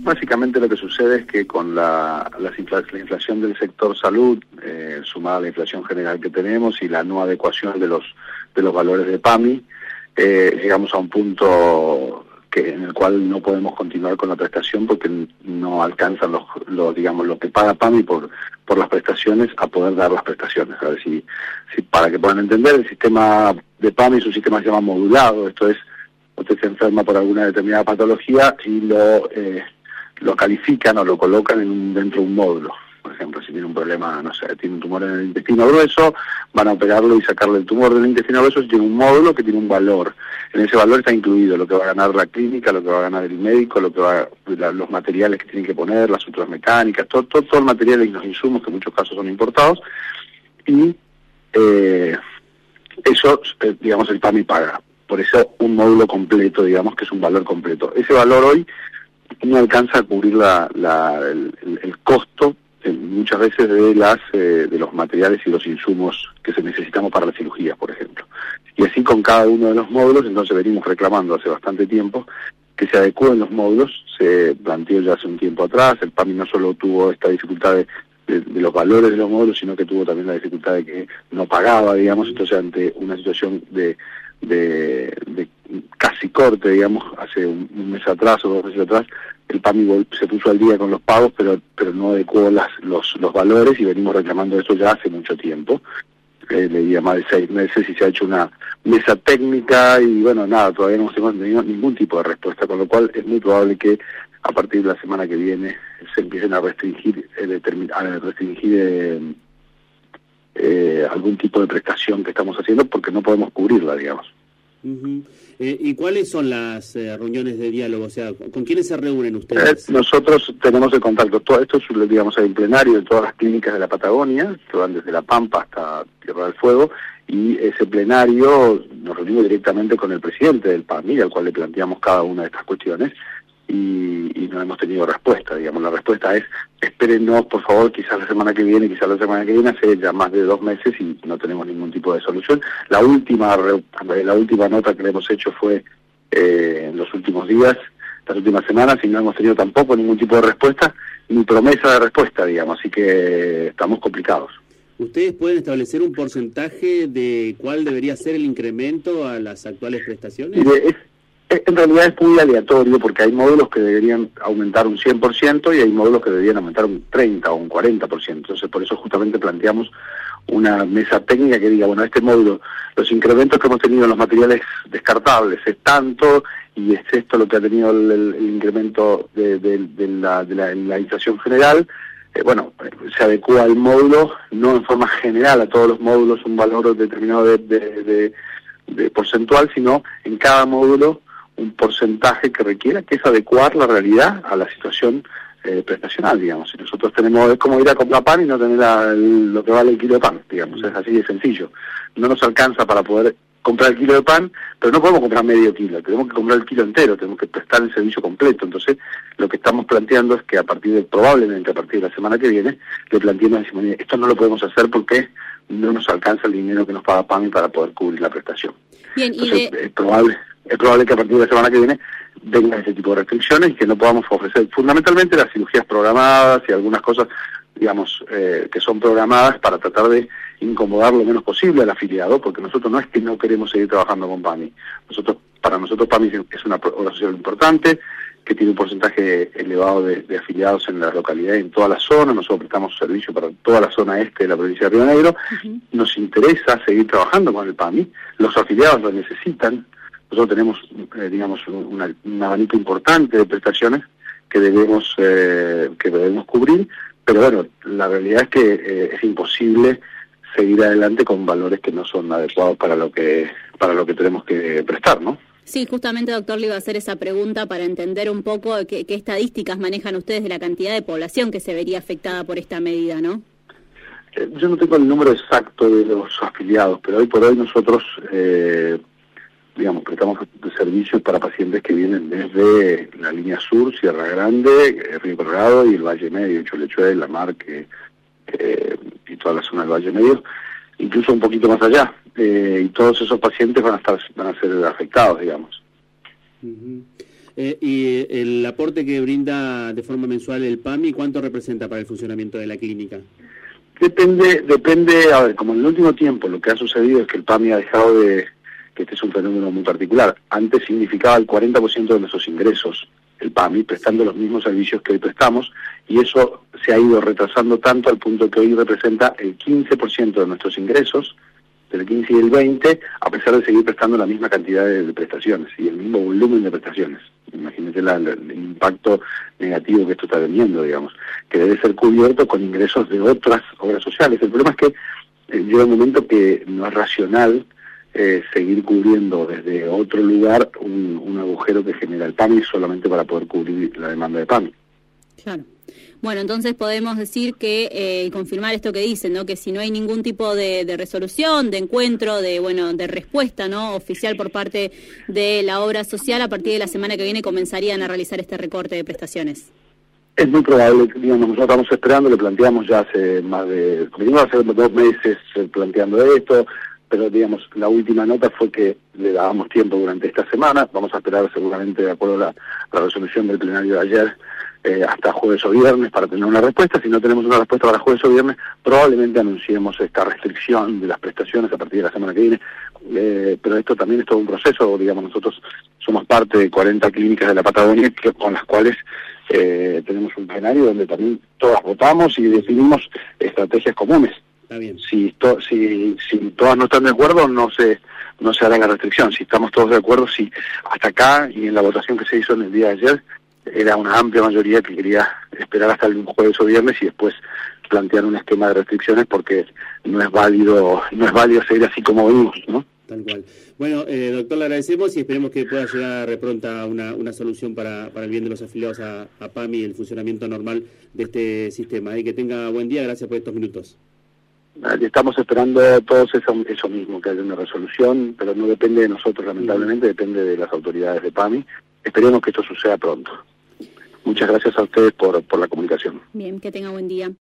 Básicamente lo que sucede es que con la inflación del sector salud, sumada a la inflación general que tenemos y la no adecuación de los valores de PAMI, llegamos a un punto en el cual no podemos continuar con la prestación porque no alcanzan lo que paga PAMI por las prestaciones a poder dar las prestaciones. A ver si para que puedan entender, el sistema de PAMI es un sistema que se llama modulado. Esto es, usted se enferma por alguna determinada patología y lo califican o lo colocan dentro de un módulo. Por ejemplo, si tiene un problema, no sé, tiene un tumor en el intestino grueso, van a operarlo y sacarle el tumor del intestino grueso. Tiene un módulo que tiene un valor. En ese valor está incluido lo que va a ganar la clínica, lo que va a ganar el médico, los materiales que tienen que poner, las suturas mecánicas, todo el material y los insumos, que en muchos casos son importados, y eso, digamos, el PAMI paga. Por eso un módulo completo, digamos, que es un valor completo. Ese valor hoy no alcanza a cubrir el costo muchas veces de los materiales y los insumos que se necesitamos para la cirugía, por ejemplo. Y así con cada uno de los módulos. Entonces venimos reclamando hace bastante tiempo que se adecúen los módulos. Se planteó ya hace un tiempo atrás. El PAMI no solo tuvo esta dificultad de los valores de los módulos, sino que tuvo también la dificultad de que no pagaba, digamos. Entonces, ante una situación de casi corte, digamos, hace un mes atrás o 2 meses atrás, el PAMI se puso al día con los pagos, pero no adecuó los valores, y venimos reclamando eso ya hace mucho tiempo. Le diría más de 6 meses, y se ha hecho una mesa técnica y bueno, nada, todavía no hemos tenido ningún tipo de respuesta, con lo cual es muy probable que a partir de la semana que viene se empiecen a restringir algún tipo de prestación que estamos haciendo, porque no podemos cubrirla, digamos. Uh-huh. ¿Y cuáles son las reuniones de diálogo? O sea, ¿con quiénes se reúnen ustedes? Nosotros tenemos el contacto. Todo esto es, digamos, el plenario de todas las clínicas de la Patagonia, que van desde La Pampa hasta Tierra del Fuego, y ese plenario nos reunimos directamente con el presidente del PAMI, al cual le planteamos cada una de estas cuestiones, y no hemos tenido respuesta. Digamos, la respuesta es: espérennos, por favor, quizás la semana que viene, hace ya más de 2 meses y no tenemos ningún tipo de solución. La última nota que le hemos hecho fue en los últimos días, las últimas semanas, y no hemos tenido tampoco ningún tipo de respuesta, ni promesa de respuesta, digamos, así que estamos complicados. ¿Ustedes pueden establecer un porcentaje de cuál debería ser el incremento a las actuales prestaciones? En realidad es muy aleatorio, porque hay módulos que deberían aumentar un 100% y hay módulos que deberían aumentar un 30 o un 40%. Entonces, por eso justamente planteamos una mesa técnica que diga, bueno, este módulo, los incrementos que hemos tenido en los materiales descartables es tanto, y es esto lo que ha tenido el incremento de la inflación general. Se adecua al módulo, no en forma general a todos los módulos un valor determinado de porcentual, sino en cada módulo un porcentaje que requiera, que es adecuar la realidad a la situación prestacional, digamos. Si nosotros es como ir a comprar pan y no tener lo que vale el kilo de pan, digamos, es así de sencillo. No nos alcanza para poder comprar el kilo de pan, pero no podemos comprar medio kilo, tenemos que comprar el kilo entero, tenemos que prestar el servicio completo. Entonces, lo que estamos planteando es que probablemente a partir de la semana que viene, le planteemos, decimos, esto no lo podemos hacer porque no nos alcanza el dinero que nos paga PAMI para poder cubrir la prestación. Bien, entonces, es probable que a partir de la semana que viene vengan ese tipo de restricciones y que no podamos ofrecer fundamentalmente las cirugías programadas y algunas cosas, digamos, que son programadas para tratar de incomodar lo menos posible al afiliado, porque nosotros no es que no queremos seguir trabajando con PAMI. Para nosotros PAMI es una obra social importante, que tiene un porcentaje elevado de afiliados en la localidad y en toda la zona. Nosotros prestamos servicio para toda la zona este de la provincia de Río Negro. Uh-huh. Nos interesa seguir trabajando con el PAMI, los afiliados lo necesitan. Nosotros tenemos, digamos, un abanico importante de prestaciones que debemos cubrir, pero bueno, la realidad es que es imposible seguir adelante con valores que no son adecuados para lo que tenemos que prestar, ¿no? Sí, justamente, doctor, le iba a hacer esa pregunta para entender un poco qué estadísticas manejan ustedes de la cantidad de población que se vería afectada por esta medida, ¿no? Yo no tengo el número exacto de los afiliados, pero hoy por hoy nosotros prestamos servicios para pacientes que vienen desde la línea sur, Sierra Grande, Río Colorado y el Valle Medio, Cholechuel, La Marque y toda la zona del Valle Medio, incluso un poquito más allá, y todos esos pacientes van a ser afectados, digamos. Uh-huh. Y el aporte que brinda de forma mensual el PAMI, ¿cuánto representa para el funcionamiento de la clínica? Depende, a ver, como en el último tiempo lo que ha sucedido es que el PAMI ha dejado de, que este es un fenómeno muy particular, antes significaba el 40% de nuestros ingresos, el PAMI, prestando los mismos servicios que hoy prestamos, y eso se ha ido retrasando tanto al punto que hoy representa el 15% de nuestros ingresos, del 15 y el 20, a pesar de seguir prestando la misma cantidad de prestaciones y el mismo volumen de prestaciones. Imagínate el impacto negativo que esto está teniendo, digamos, que debe ser cubierto con ingresos de otras obras sociales. El problema es que llega un momento que no es racional seguir cubriendo desde otro lugar un agujero que genera el PAMI solamente para poder cubrir la demanda de PAMI. Claro. Bueno, entonces podemos decir que, confirmar esto que dicen, ¿no? Que si no hay ningún tipo de resolución, de encuentro, de respuesta, ¿no? Oficial por parte de la obra social, a partir de la semana que viene comenzarían a realizar este recorte de prestaciones. Es muy probable, digamos, nosotros estamos esperando, le planteamos ya hace hace 2 meses planteando esto, pero digamos, la última nota fue que le dábamos tiempo durante esta semana, vamos a esperar seguramente de acuerdo a la resolución del plenario de ayer, hasta jueves o viernes para tener una respuesta. Si no tenemos una respuesta para jueves o viernes, probablemente anunciemos esta restricción de las prestaciones a partir de la semana que viene, pero esto también es todo un proceso, digamos, nosotros somos parte de 40 clínicas de la Patagonia con las cuales tenemos un plenario donde también todas votamos y definimos estrategias comunes. Está bien. Si todas no están de acuerdo, no se hará la restricción. Si estamos todos de acuerdo, sí. Hasta acá y en la votación que se hizo en el día de ayer, era una amplia mayoría que quería esperar hasta el jueves o viernes y después plantear un esquema de restricciones, porque no es válido seguir así como venimos, ¿no? Tal cual. Bueno, doctor, le agradecemos y esperemos que pueda llegar pronta una solución para el bien de los afiliados a PAMI y el funcionamiento normal de este sistema. Y que tenga buen día, gracias por estos minutos. Estamos esperando todos eso mismo, que haya una resolución, pero no depende de nosotros, lamentablemente, depende de las autoridades de PAMI. Esperemos que esto suceda pronto. Muchas gracias a ustedes por la comunicación. Bien, que tenga buen día.